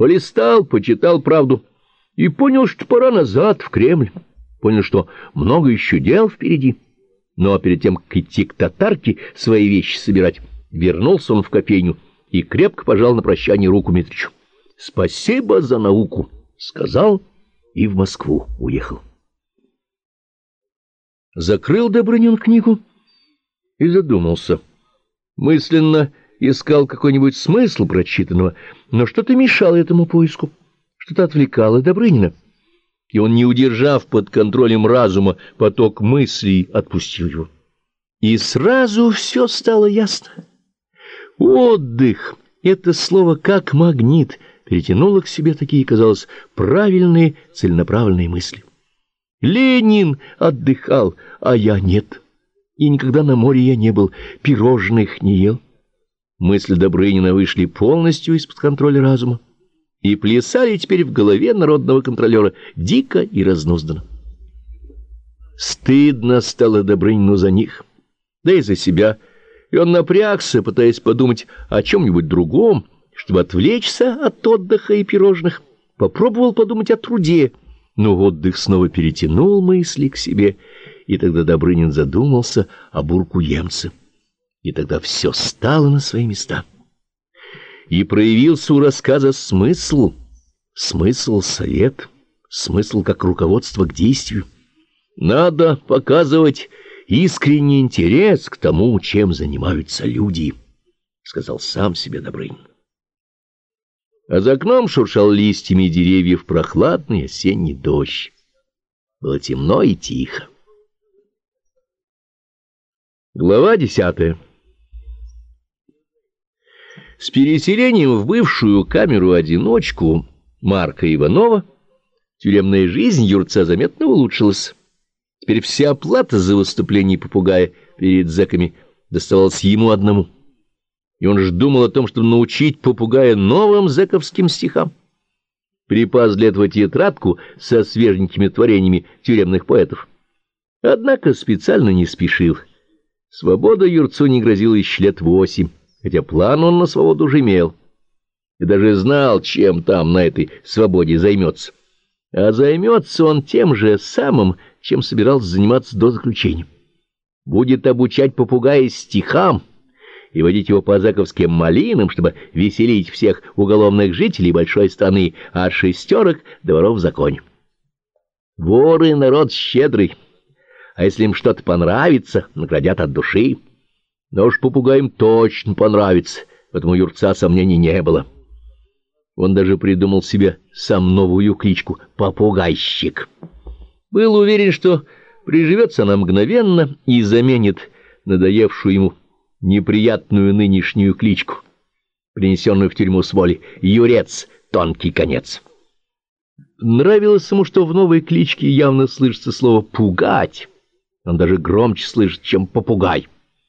Полистал, почитал правду и понял, что пора назад, в Кремль. Понял, что много еще дел впереди. Но перед тем, как идти к татарке свои вещи собирать, вернулся он в кофейню и крепко пожал на прощание руку Митричу. «Спасибо за науку», — сказал и в Москву уехал. Закрыл Добрынин книгу и задумался. Мысленно искал какой-нибудь смысл прочитанного, но что-то мешало этому поиску, что-то отвлекало Добрынина. И он, не удержав под контролем разума поток мыслей, отпустил его. И сразу все стало ясно. Отдых — это слово как магнит перетянуло к себе такие, казалось, правильные, целенаправленные мысли. Ленин отдыхал, а я нет. И никогда на море я не был, пирожных не ел. Мысли Добрынина вышли полностью из-под контроля разума и плясали теперь в голове народного контролера дико и разнузданно. Стыдно стало Добрынину за них, да и за себя, и он напрягся, пытаясь подумать о чем-нибудь другом, чтобы отвлечься от отдыха и пирожных. Попробовал подумать о труде, но отдых снова перетянул мысли к себе, и тогда Добрынин задумался о Буркуемце, и тогда все стало на свои места. И проявился у рассказа смысл совет, смысл как руководство к действию. Надо показывать искренний интерес к тому, чем занимаются люди, — сказал сам себе Добрынин. А за окном шуршал листьями деревьев прохладный осенний дождь. Было темно и тихо. Глава 10. С переселением в бывшую камеру-одиночку Марка Иванова тюремная жизнь юрца заметно улучшилась. Теперь вся оплата за выступление попугая перед зэками доставалась ему одному. И он же думал о том, чтобы научить попугая новым зэковским стихам. Припас для этого тетрадку со свеженькими творениями тюремных поэтов. Однако специально не спешил. Свобода юрцу не грозила еще лет 8, хотя план он на свободу уже имел. И даже знал, чем там на этой свободе займется. А займется он тем же самым, чем собирался заниматься до заключения. Будет обучать попугая стихам и водить его по зэковским малинам, чтобы веселить всех уголовных жителей большой страны, от шестерок до воров в законе. Воры — народ щедрый, а если им что-то понравится, наградят от души. Но уж попугаям точно понравится, поэтому юрца сомнений не было. Он даже придумал себе сам новую кличку — Попугайщик. Был уверен, что приживется она мгновенно и заменит надоевшую ему неприятную нынешнюю кличку, принесенную в тюрьму с воли — Юрец, тонкий конец. Нравилось ему, что в новой кличке явно слышится слово «пугать». Он даже громче слышит, чем «попугай».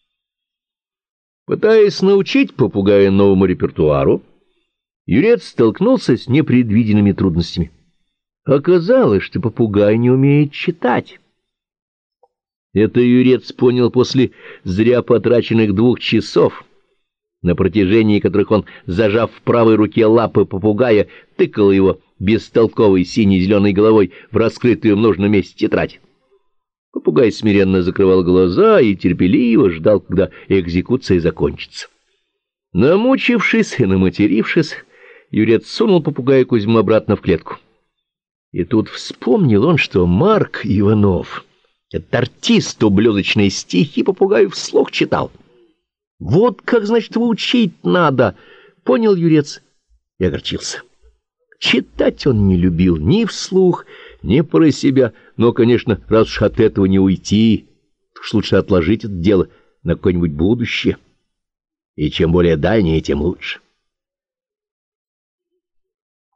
Пытаясь научить попугая новому репертуару, Юрец столкнулся с непредвиденными трудностями. Оказалось, что попугай не умеет читать. Это Юрец понял после зря потраченных 2 часов, на протяжении которых он, зажав в правой руке лапы попугая, тыкал его бестолковой сине-зеленой головой в раскрытую в нужном месте тетрадь. Попугай смиренно закрывал глаза и терпеливо ждал, когда экзекуция закончится. Намучившись и наматерившись, Юрец сунул попугая Кузьму обратно в клетку. И тут вспомнил он, что Марк Иванов, этот артист, ублюдочные стихи попугаю вслух читал. Вот как, значит, его учить надо, понял Юрец и огорчился. Читать он не любил ни вслух, ни про себя, но, конечно, раз уж от этого не уйти, то уж лучше отложить это дело на какое-нибудь будущее. И чем более дальнее, тем лучше.